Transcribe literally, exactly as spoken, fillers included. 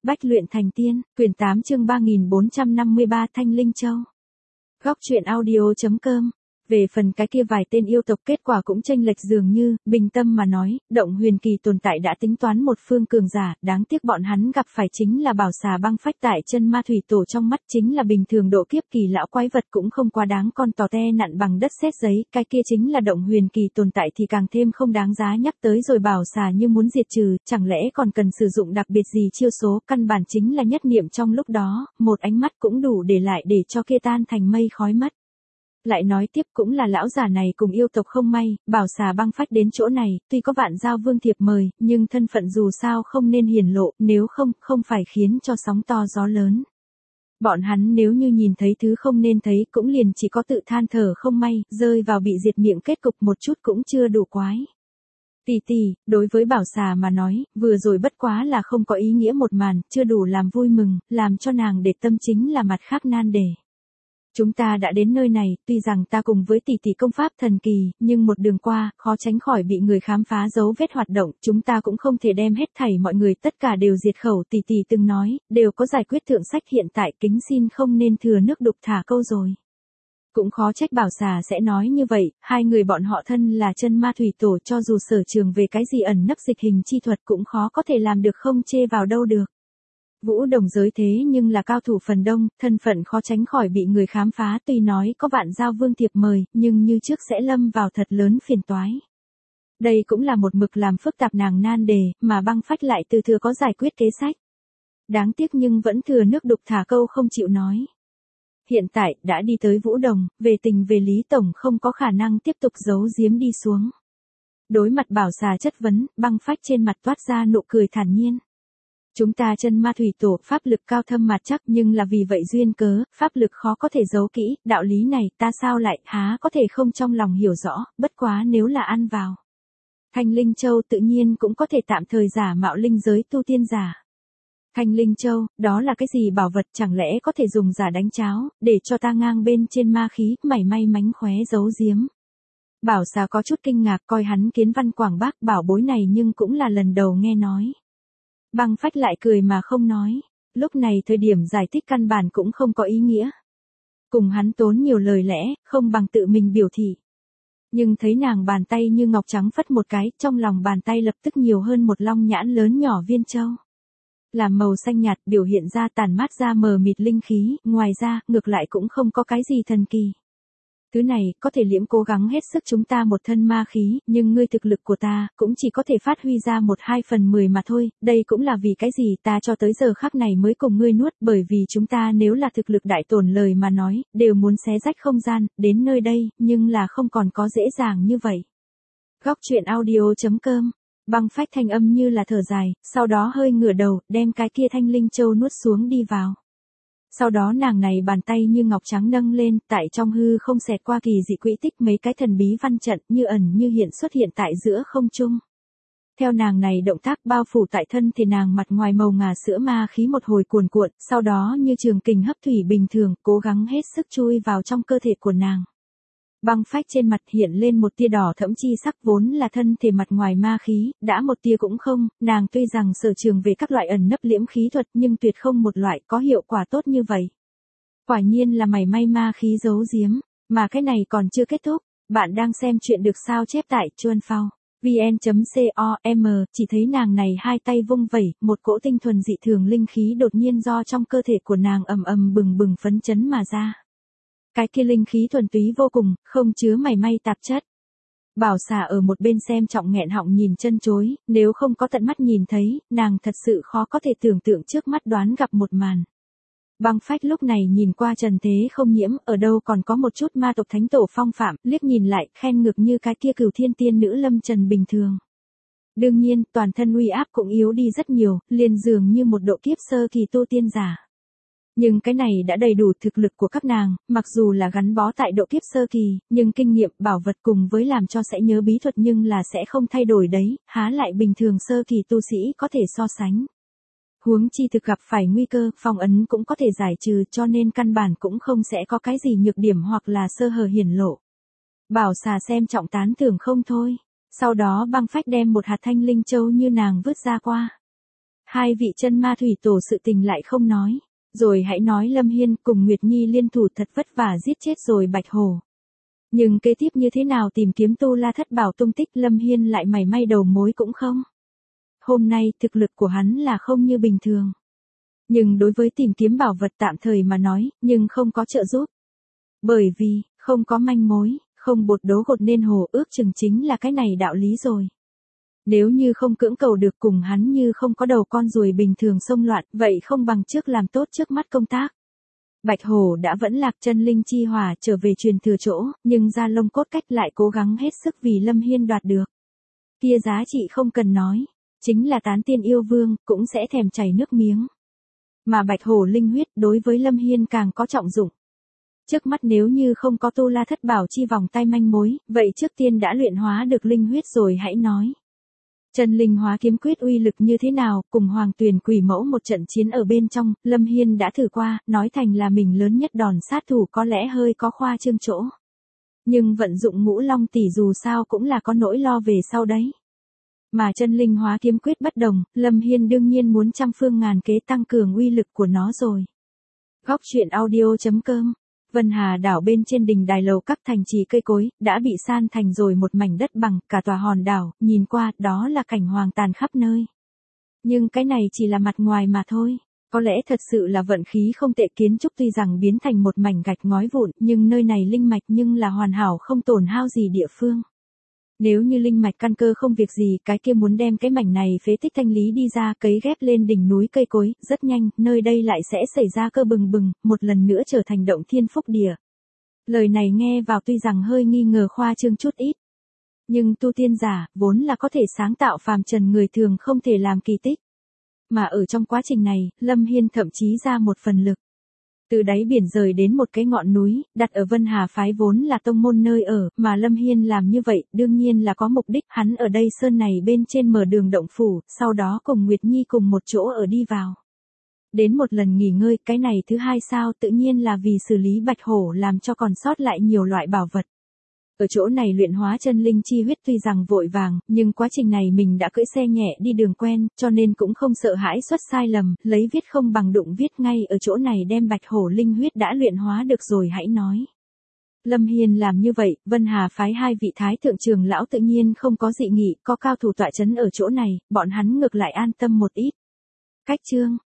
Bách luyện thành tiên, quyển tám chương ba nghìn bốn trăm năm mươi ba Thanh Linh Châu. Góc truyện audio.com. Về phần cái kia vài tên yêu tộc kết quả cũng chênh lệch dường như, bình tâm mà nói, động huyền kỳ tồn tại đã tính toán một phương cường giả, đáng tiếc bọn hắn gặp phải chính là bảo xà băng phách tại chân ma thủy tổ trong mắt chính là bình thường độ kiếp kỳ lão quái vật cũng không quá đáng con tò te nặn bằng đất sét giấy, cái kia chính là động huyền kỳ tồn tại thì càng thêm không đáng giá nhắc tới rồi bảo xà như muốn diệt trừ, chẳng lẽ còn cần sử dụng đặc biệt gì chiêu số, căn bản chính là nhất niệm trong lúc đó, một ánh mắt cũng đủ để lại để cho kia tan thành mây khói mất. Lại nói tiếp cũng là lão già này cùng yêu tộc không may, bảo xà băng phách đến chỗ này, tuy có vạn giao vương thiệp mời, nhưng thân phận dù sao không nên hiển lộ, nếu không, không phải khiến cho sóng to gió lớn. Bọn hắn nếu như nhìn thấy thứ không nên thấy cũng liền chỉ có tự than thở không may, rơi vào bị diệt miệng kết cục một chút cũng chưa đủ quái. Tỷ tỷ, đối với bảo xà mà nói, vừa rồi bất quá là không có ý nghĩa một màn, chưa đủ làm vui mừng, làm cho nàng để tâm chính là mặt khác nan đề. Chúng ta đã đến nơi này, tuy rằng ta cùng với tỷ tỷ công pháp thần kỳ, nhưng một đường qua, khó tránh khỏi bị người khám phá dấu vết hoạt động, chúng ta cũng không thể đem hết thảy mọi người tất cả đều diệt khẩu, tỷ tỷ từng nói, đều có giải quyết thượng sách hiện tại, kính xin không nên thừa nước đục thả câu rồi. Cũng khó trách bảo xà sẽ nói như vậy, hai người bọn họ thân là chân ma thủy tổ, cho dù sở trường về cái gì ẩn nấp dịch hình chi thuật cũng khó có thể làm được không chê vào đâu được. Vũ Đồng giới thế nhưng là cao thủ phần đông, thân phận khó tránh khỏi bị người khám phá, tuy nói có vạn giao vương thiệp mời, nhưng như trước sẽ lâm vào thật lớn phiền toái. Đây cũng là một mực làm phức tạp nàng nan đề, mà băng phách lại từ thừa có giải quyết kế sách. Đáng tiếc nhưng vẫn thừa nước đục thả câu không chịu nói. Hiện tại, đã đi tới Vũ Đồng, về tình về lý tổng không có khả năng tiếp tục giấu giếm đi xuống. Đối mặt bảo xà chất vấn, băng phách trên mặt toát ra nụ cười thản nhiên. Chúng ta chân ma thủy tổ pháp lực cao thâm mặt chắc nhưng là vì vậy duyên cớ, pháp lực khó có thể giấu kỹ, đạo lý này ta sao lại há có thể không trong lòng hiểu rõ, bất quá nếu là ăn vào. Thanh Linh Châu tự nhiên cũng có thể tạm thời giả mạo linh giới tu tiên giả. Thanh Linh Châu, đó là cái gì bảo vật chẳng lẽ có thể dùng giả đánh cháo, để cho ta ngang bên trên ma khí, mảy may mánh khóe giấu giếm. Bảo xà có chút kinh ngạc coi hắn kiến văn quảng bác bảo bối này nhưng cũng là lần đầu nghe nói. Băng phách lại cười mà không nói, lúc này thời điểm giải thích căn bản cũng không có ý nghĩa. Cùng hắn tốn nhiều lời lẽ, không bằng tự mình biểu thị. Nhưng thấy nàng bàn tay như ngọc trắng phất một cái, trong lòng bàn tay lập tức nhiều hơn một long nhãn lớn nhỏ viên châu. Làm màu xanh nhạt biểu hiện ra tàn mát ra mờ mịt linh khí, ngoài ra, ngược lại cũng không có cái gì thần kỳ. Thứ này, có thể liễm cố gắng hết sức chúng ta một thân ma khí, nhưng ngươi thực lực của ta, cũng chỉ có thể phát huy ra một hai phần mười mà thôi, đây cũng là vì cái gì ta cho tới giờ khắc này mới cùng ngươi nuốt, bởi vì chúng ta nếu là thực lực đại tổn lời mà nói, đều muốn xé rách không gian, đến nơi đây, nhưng là không còn có dễ dàng như vậy. Góc truyện audio.com. Băng phách thanh âm như là thở dài, sau đó hơi ngửa đầu, đem cái kia Thanh Linh Châu nuốt xuống đi vào. Sau đó nàng này bàn tay như ngọc trắng nâng lên, tại trong hư không xẹt qua kỳ dị quỹ tích mấy cái thần bí văn trận như ẩn như hiện xuất hiện tại giữa không trung. Theo nàng này động tác bao phủ tại thân thì nàng mặt ngoài màu ngà sữa ma khí một hồi cuồn cuộn, sau đó như trường kình hấp thủy bình thường, cố gắng hết sức chui vào trong cơ thể của nàng. Băng phách trên mặt hiện lên một tia đỏ thẫm chi sắc vốn là thân thể mặt ngoài ma khí, đã một tia cũng không, nàng tuy rằng sở trường về các loại ẩn nấp liễm khí thuật nhưng tuyệt không một loại có hiệu quả tốt như vậy. Quả nhiên là mảy may ma khí giấu giếm, mà cái này còn chưa kết thúc, bạn đang xem chuyện được sao chép tại chuan phao vn.com, chỉ thấy nàng này hai tay vung vẩy, một cỗ tinh thuần dị thường linh khí đột nhiên do trong cơ thể của nàng ầm ầm bừng bừng phấn chấn mà ra. Cái kia linh khí thuần túy vô cùng, không chứa mảy may tạp chất. Bảo xà ở một bên xem trọng nghẹn họng nhìn chân chối, nếu không có tận mắt nhìn thấy, nàng thật sự khó có thể tưởng tượng trước mắt đoán gặp một màn. Băng phách lúc này nhìn qua trần thế không nhiễm, ở đâu còn có một chút ma tộc thánh tổ phong phạm, liếc nhìn lại, khen ngược như cái kia cửu thiên tiên nữ lâm trần bình thường. Đương nhiên, toàn thân uy áp cũng yếu đi rất nhiều, liền dường như một độ kiếp sơ kỳ tu tiên giả. Nhưng cái này đã đầy đủ thực lực của các nàng, mặc dù là gắn bó tại độ kiếp sơ kỳ, nhưng kinh nghiệm bảo vật cùng với làm cho sẽ nhớ bí thuật nhưng là sẽ không thay đổi đấy, há lại bình thường sơ kỳ tu sĩ có thể so sánh. Huống chi thực gặp phải nguy cơ, phong ấn cũng có thể giải trừ cho nên căn bản cũng không sẽ có cái gì nhược điểm hoặc là sơ hở hiển lộ. Bảo xà xem trọng tán thưởng không thôi. Sau đó băng phách đem một hạt thanh linh châu như nàng vứt ra qua. Hai vị chân ma thủy tổ sự tình lại không nói. Rồi hãy nói Lâm Hiên cùng Nguyệt Nhi liên thủ thật vất vả giết chết rồi Bạch Hổ. Nhưng kế tiếp như thế nào tìm kiếm Tu La Thất Bảo tung tích Lâm Hiên lại mảy may đầu mối cũng không. Hôm nay thực lực của hắn là không như bình thường. Nhưng đối với tìm kiếm bảo vật tạm thời mà nói, nhưng không có trợ giúp. Bởi vì, không có manh mối, không bột đố gột nên hồ ước chừng chính là cái này đạo lý rồi. Nếu như không cưỡng cầu được cùng hắn như không có đầu con ruồi bình thường xông loạn, vậy không bằng trước làm tốt trước mắt công tác. Bạch Hổ đã vẫn lạc chân linh chi hỏa trở về truyền thừa chỗ, nhưng Gia Long cốt cách lại cố gắng hết sức vì Lâm Hiên đoạt được. Kia giá trị không cần nói, chính là tán tiên yêu vương, cũng sẽ thèm chảy nước miếng. Mà Bạch Hổ linh huyết đối với Lâm Hiên càng có trọng dụng. Trước mắt nếu như không có Tu La Thất Bảo chi vòng tay manh mối, vậy trước tiên đã luyện hóa được linh huyết rồi hãy nói. Chân linh hóa kiếm quyết uy lực như thế nào, cùng Hoàng Tuyền Quỷ Mẫu một trận chiến ở bên trong, Lâm Hiên đã thử qua, nói thành là mình lớn nhất đòn sát thủ có lẽ hơi có khoa trương chỗ. Nhưng vận dụng Ngũ Long tỷ dù sao cũng là có nỗi lo về sau đấy. Mà chân linh hóa kiếm quyết bất đồng, Lâm Hiên đương nhiên muốn trăm phương ngàn kế tăng cường uy lực của nó rồi. Góc truyện audio chấm com. Vân Hà đảo bên trên đỉnh đài lầu các thành trì cây cối, đã bị san thành rồi một mảnh đất bằng, cả tòa hòn đảo, nhìn qua, đó là cảnh hoang tàn khắp nơi. Nhưng cái này chỉ là mặt ngoài mà thôi. Có lẽ thật sự là vận khí không tệ, kiến trúc tuy rằng biến thành một mảnh gạch ngói vụn, nhưng nơi này linh mạch nhưng là hoàn hảo không tổn hao gì địa phương. Nếu như linh mạch căn cơ không việc gì, cái kia muốn đem cái mảnh này phế tích thanh lý đi ra, cấy ghép lên đỉnh núi cây cối, rất nhanh, nơi đây lại sẽ xảy ra cơ bừng bừng, một lần nữa trở thành động thiên phúc địa. Lời này nghe vào tuy rằng hơi nghi ngờ khoa trương chút ít. Nhưng tu tiên giả, vốn là có thể sáng tạo phàm trần người thường không thể làm kỳ tích. Mà ở trong quá trình này, Lâm Hiên thậm chí ra một phần lực. Từ đáy biển rời đến một cái ngọn núi, đặt ở Vân Hà phái vốn là tông môn nơi ở, mà Lâm Hiên làm như vậy, đương nhiên là có mục đích, hắn ở đây sơn này bên trên mở đường động phủ, sau đó cùng Nguyệt Nhi cùng một chỗ ở đi vào. Đến một lần nghỉ ngơi, cái này thứ hai sao, tự nhiên là vì xử lý Bạch Hổ làm cho còn sót lại nhiều loại bảo vật. Ở chỗ này luyện hóa chân linh chi huyết tuy rằng vội vàng, nhưng quá trình này mình đã cưỡi xe nhẹ đi đường quen, cho nên cũng không sợ hãi xuất sai lầm, lấy viết không bằng đụng viết ngay ở chỗ này đem Bạch Hổ linh huyết đã luyện hóa được rồi hãy nói. Lâm Hiên làm như vậy, Vân Hà phái hai vị thái thượng trưởng lão tự nhiên không có dị nghị, có cao thủ tọa chấn ở chỗ này, bọn hắn ngược lại an tâm một ít. Cách chương